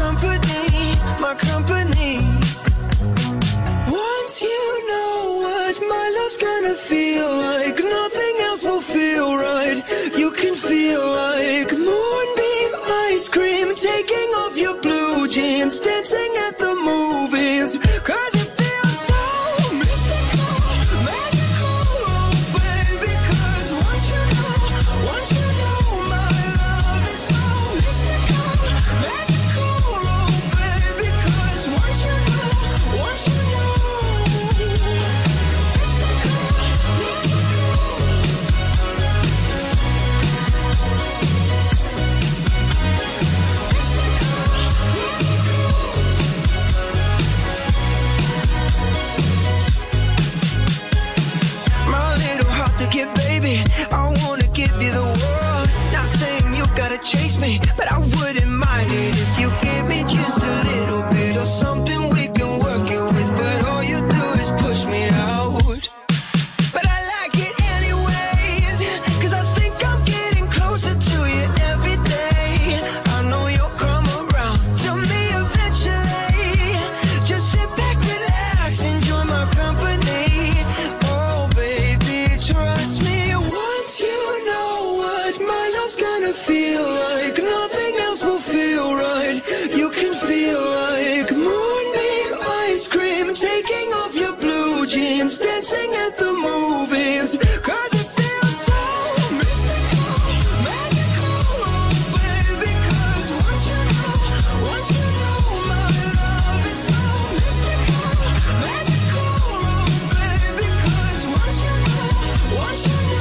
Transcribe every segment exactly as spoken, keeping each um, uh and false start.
company, my company. Once you know what my love's gonna feel like, nothing else will feel right. You can feel like moonbeam ice cream, taking off your blue jeans, dancing at the movies. Cause it feels so mystical, magical, oh baby. Cause once you know, once you know my love is so mystical, magical, oh baby. Cause once you know, once you know. Baby, I wanna give you the world. Not saying you gotta chase me, but I wouldn't mind it if you gave me just a little bit of something we can work it with. But all you do is push me out. But I like it anyways, cause I think I'm getting closer to you every day. I know you'll come around to me eventually. Just sit back, relax, enjoy my company. Oh baby, trust me. You know what my love's gonna feel like, nothing else will feel right. You can feel like moonbeam ice cream, taking off your blue jeans, dancing at the movies. Cause it feels so mystical, magical, oh baby. Cause once you know, once you know my love is so mystical, magical, oh baby. Cause once you know, once you know.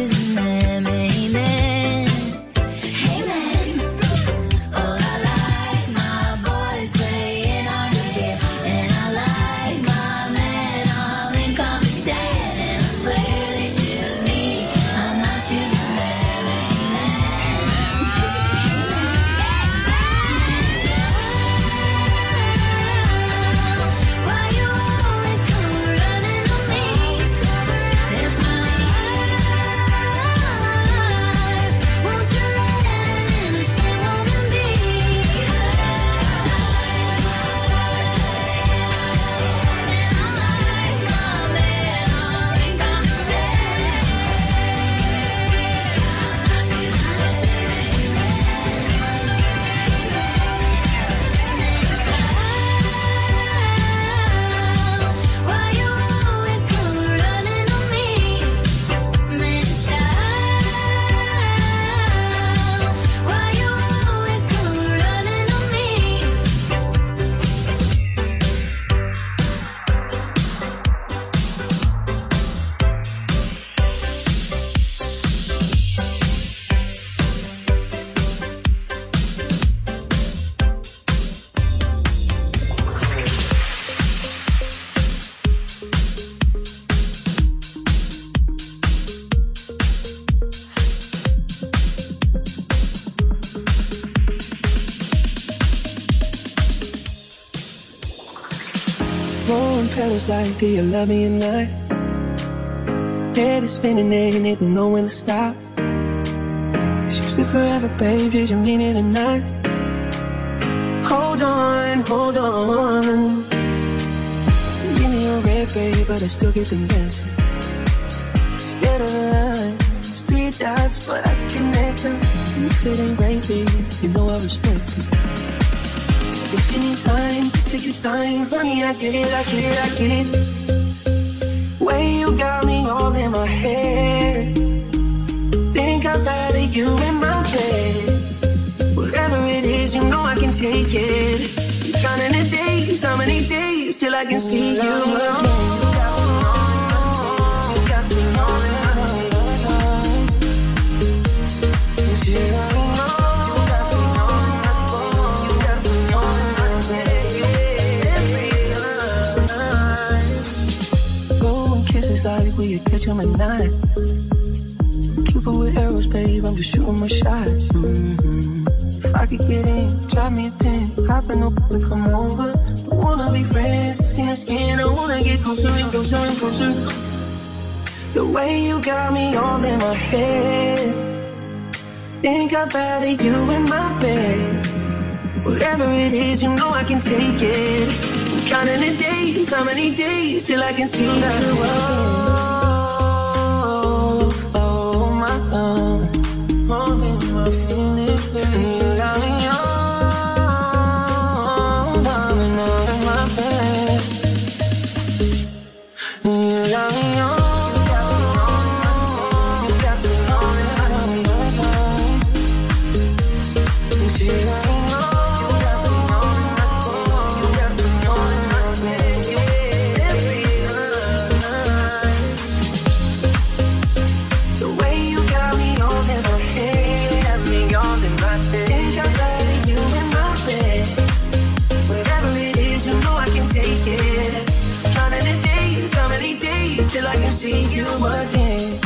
Petals like, do you love me or not? Head is spinning and it don't know when to stop. You said forever, babe, did you mean it or not? Hold on, hold on. Give me a red, babe, but I still get the message. Instead of a line, it's three dots, but I can connect them. If it ain't right, baby, you know I respect it. If you need time, just take your time. Honey, I get it, I get it, I get it. Way you got me all in my head. Think I'd rather you in my bed. Whatever it is, you know I can take it. I'm counting the days, how many days till I can see you again. Like we could catch him at night. Cupid with arrows, babe, I'm just shooting my shot. Mm-hmm. If I could get in, drop me a pin, hop in up and come over. I wanna be friends, skin to skin, I wanna get closer and closer and closer. The way you got me all in my head. Think I'd rather you in my bed. Whatever it is, you know I can take it. Counting the days, how many days till I can see you again. Oh, oh, my love, holding my feelings, baby. You got me all, darling, all in my bed. You got me all. Till I can see you again.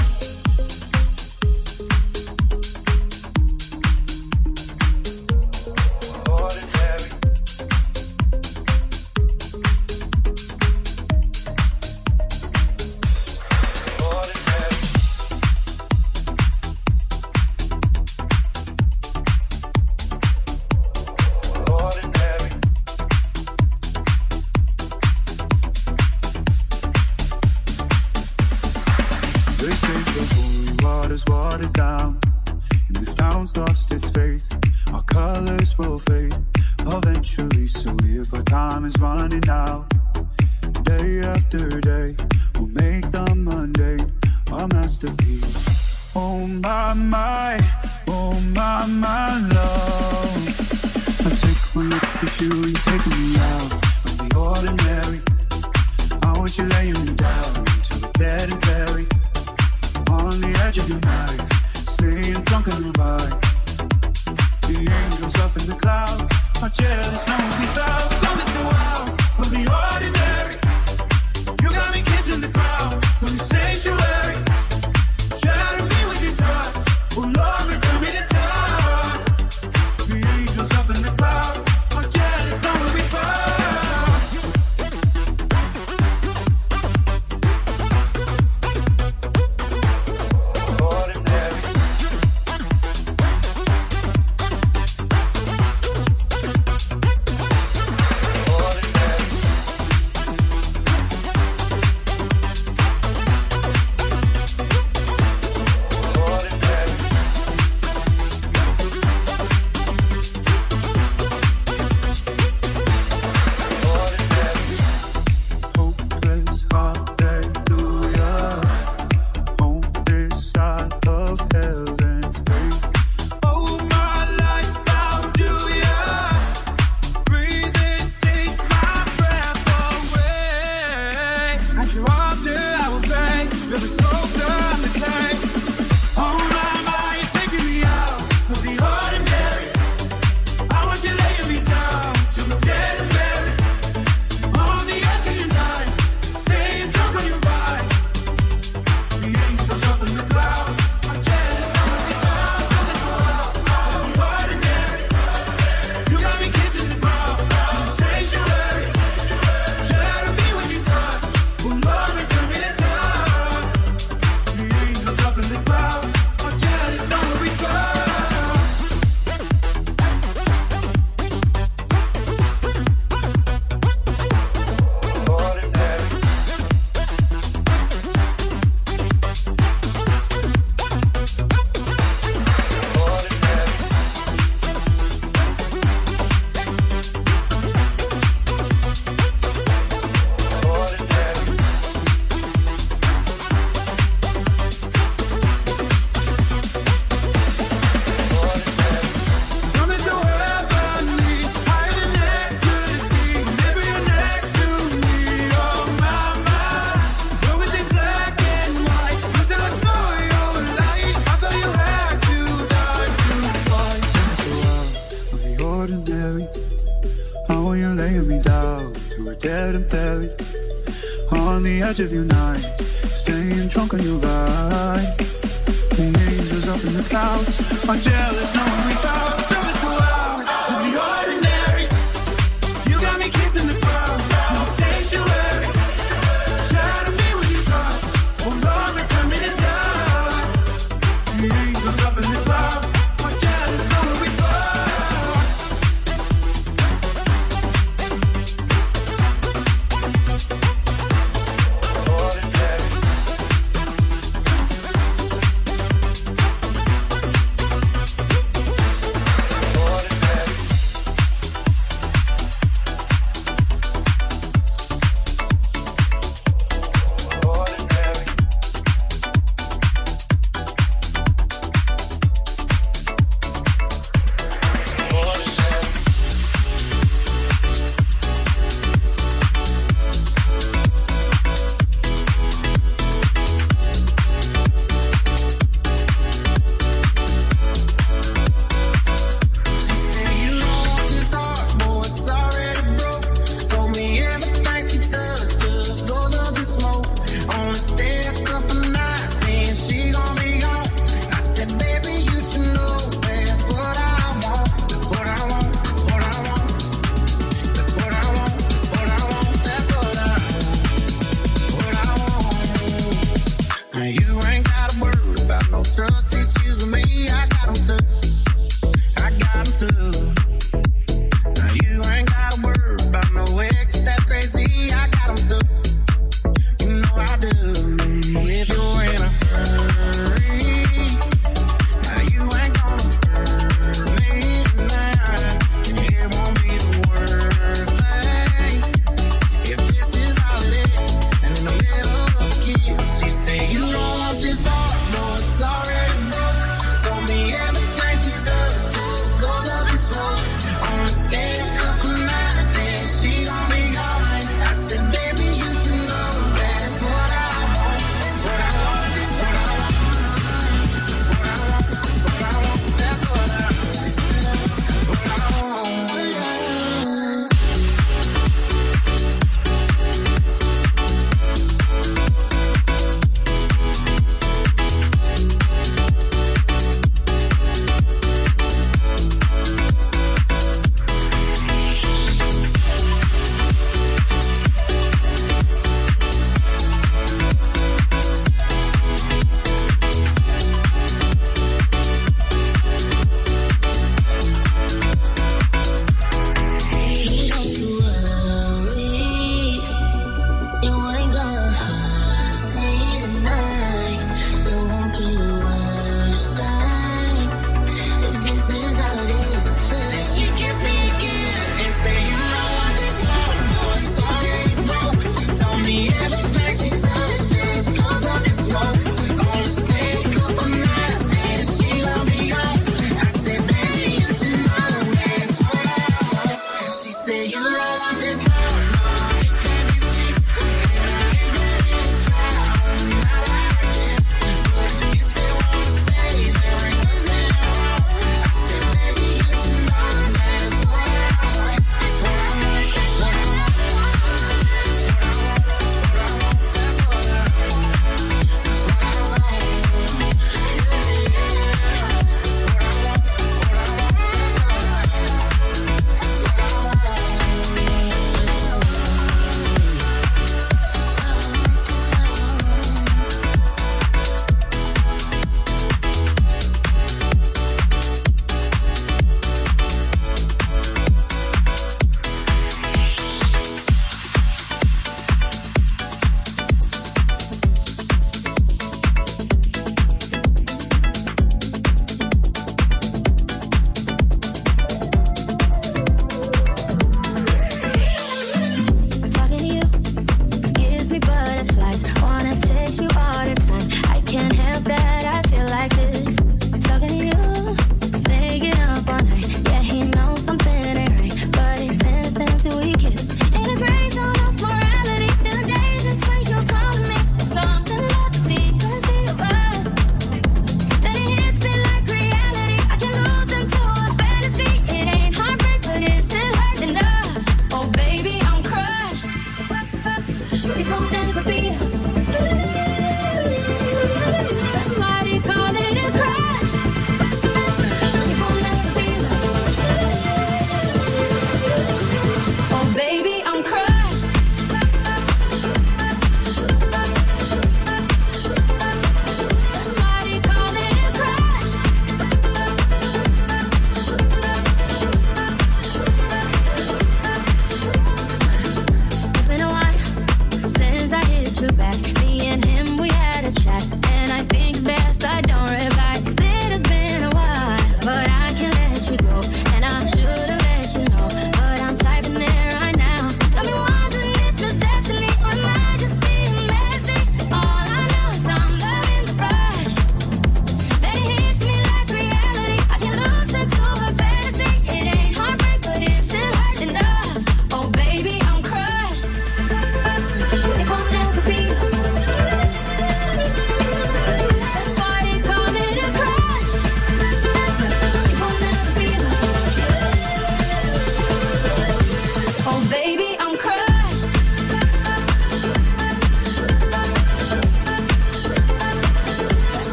on the edge of your night, staying drunk on your vibe. The angels up in the clouds are jealous, no one without. So it's so wild from the ordinary. You got me kissing the ground from the sanctuary. Shatter me with your touch, oh Lord, return me to touch. The angels up in the clouds are jealous, no one without. Of your night, staying drunk on your vibe. The angels up in the clouds are jealous, no one without. So let's go out of the ordinary. You got me kissing the ground, no sanctuary. Shatter me with your touch, oh Lord, return me to dust. The angels up in the clouds are jealous, no one without.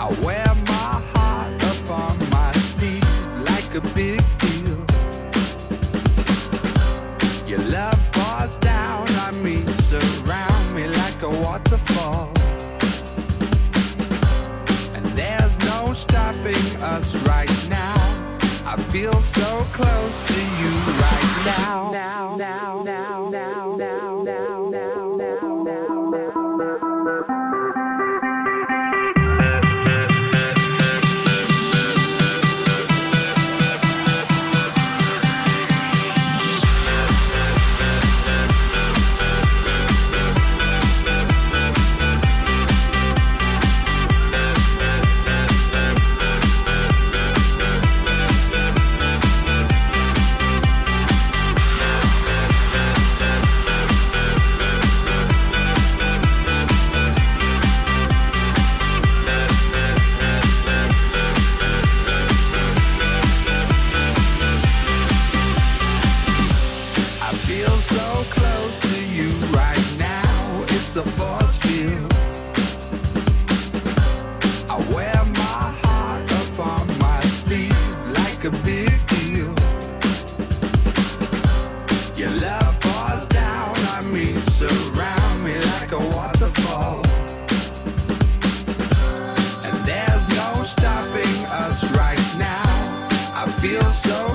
I wear my heart up on my sleeve like a big deal. Your love pours down on me, surround me like a waterfall. And there's no stopping us right now. I feel so close to you right now. Now, now, now, now, now, now, now, now, now, now. A force field. I wear my heart up on my sleeve like a big deal. Your love pours down on me, surround me like a waterfall. And there's no stopping us right now. I feel so